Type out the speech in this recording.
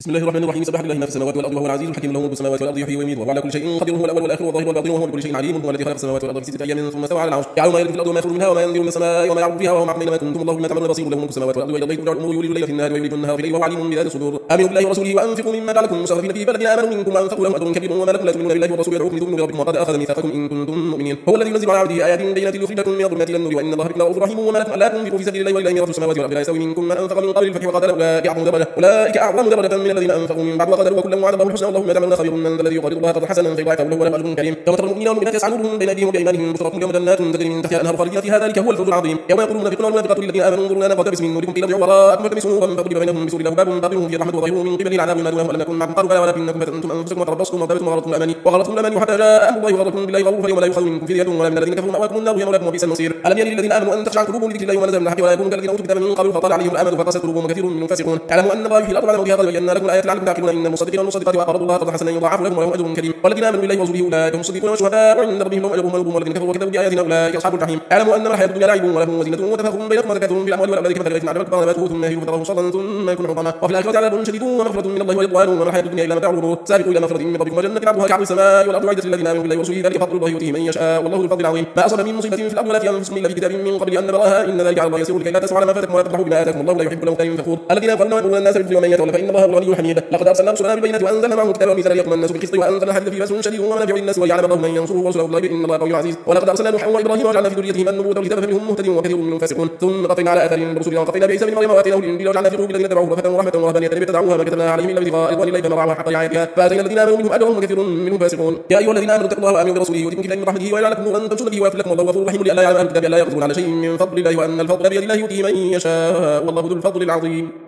بسم الله الرحمن الرحيم. سبح لله ما في السماوات والارض وهو العزيز الحكيم، له ملك السماوات والارض يحيي ويميت وهو على كل شيء قدير. هو الاول والاخر والظاهر والباطن وهو بكل شيء عليم. هو الذي خلق السماوات والارض في 6 ايام ثم استوى على العرش يعلم ما يلج في الارض وما يخرج منها وما ينزل من السماء وما يعرج فيها وهو معكم اينما كنتم والله بما تعملون بصير. له ملك السماوات والارض والى الله ترجع الامور يولج الليل في النهار ويولج النهار في الليل وهو عليم بذات الصدور. امنوا بالله ورسوله وانفقوا مما جعلكم مستخلفين فيه فالذين امنوا منكم وانفقوا لهم اجر كبير وما لكم لا تؤمنون بالله والرسول يدعوكم لتؤمنوا بربكم وقد اخذ ميثاقكم ان كنتم مؤمنين. هو الذي ينزل على عبده ايات بينات ليخرجكم من الظلمات الى النور وان الله بكم رؤوف رحيم. وما لكم الا تنفقوا في سبيل الله ولله ميراث السماوات والارض لا يستوي منكم من انفق من قبل الفتح وقاتل اولئك اعظم درجه من الذين انفقوا من بعد وقاتلوا وكلا وعد الله الحسنى والله بما تعملون خبير. من ذا الذي يقرض الله قرضا حسنا فيضاعفه له وله اجر كريم. يوم ترى المؤمنين والمؤمنات يسعى نورهم بين ايديهم وبايمانهم بشراكم يوم جنات تجري من تحتها الانهار خالدين فيها ذلك هو الفوز العظيم. يوم يقول المنافقون والمنافقات للذين امنوا انظرونا نقتبس من نوركم قيل ارجعوا وراءكم فالتمسوا نورا فضرب بينهم بسور له باب باطنه فيه الرحمه وظاهره من قبله العذاب ينادونهم الم نكن معكم قالوا بلى ولكنكم فتنتم انفسكم وتربصتم وارتبتم وغرتكم الاماني حتى جاء امر الله وغرتكم بالله الغرور فاليوم لا يؤخذ منكم فدية ولا من الذين كفروا مأواكم النار هي مولاكم وبئس المصير. الم يرد للذين امنوا ان تخشع قلوبهم لذكر الله وما نزل من الحق ولا يكونوا كالذين اوتوا الكتاب من قبل فطال عليهم الامد فقست قلوبهم وكثير منهم فاسقون. اعلموا ان الله يحيي الارض بعد موتها قد بينا لكم الايات لعلكم تعقلون. ان المصدقين والمصدقات واقرضوا الله قرضا حسنا يضاعف لهم ولهم اجر كريم. والذين امنوا بالله ورسوله اولئك هم الصديقون والشهداء وعند ربهم لهم اجرهم ونورهم. والذين كفروا وكذبوا باياتنا اولئك اصحاب الجحيم. اعلموا انما الحياه الدنيا لعب ولهو وزينه وتفاخر بينكم وتكاثر في الاموال والاولاد كمثل غيث اعجبت نباته ثم يهيج فتراه صدا ثم يكون حطاما وفي الاخره عذاب شديد ومغفره من الله ورضوان وما الحياه الدنيا الا متاع الغرور. سابقوا الى مغفره من ربكم وجنه عرضها كعرض السماء والارض اعدت للذين امنوا بالله ورسوله ذلك فضل الله يؤتيه من يشاء والله ذو الفضل العظيم. ما اصاب من مصيبه في الارض ولا في انفسكم الا في كتاب من قبل ان نبراها ان ذلك على الله يسير لكي لا تسعوا على ما فاتكم ولا تفرحوا بما اتاكم الله لا يحب كل مختال فخور. الذين يقولون ويقولون الناس بالبر ومن يتولى فان الله هو الغني الحميد. لقد ارسلنا رسلنا بالبينات وانزلنا معهم الكتاب والميزان ليقوم الناس بالقسط وانزلنا الحديد فيه باس شديد ومنافع للناس ويعلم الله من ينصره ورسله والله ان الله قوي عزيز. ولقد ارسلنا نوحا وابراهيم وجعلنا في ذريتهما النبوة والكتاب فمنهم مهتد وكثير منهم فاسقون. ثم قطعنا على اثارهم برسلنا وقطعنا بعيسى بن مريم واتيناه الانجيل وجعلنا في قلوب الذين اتبعوه رأفة ورحمة ورهبانية ابتدعوها ما كتبناها عليهم الا ابتغاء رضوان الله فما رعوها حق رعايتها فاتينا الذين امنوا منهم اجرهم وكثير منهم فاسقون. يا ايها الذين امنوا اتقوا الله وامنوا برسوله يؤتكم كفايه من رحمته ويجعل لكم نورا تمشون به ويغفر لكم والله غفور رحيم. لئلا يعلم اهل الكتاب لا يقدرون على شيء من فضل الله وان الفضل بيد الله يؤتيه من يشاء والله ذو الفضل العظيم.